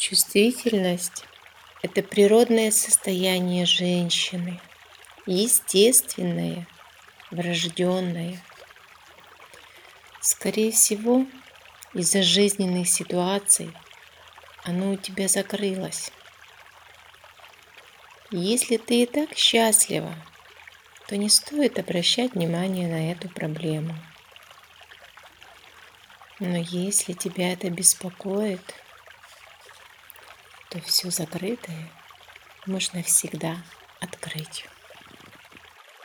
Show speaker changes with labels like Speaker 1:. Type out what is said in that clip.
Speaker 1: Чувствительность– это природное состояние женщины, естественное, врожденное. Скорее всего, из-за жизненных ситуаций оно у тебя закрылось. Если ты и так счастлива, то не стоит обращать внимание на эту проблему. Но если тебя это беспокоит, то все закрытое можно всегда открыть.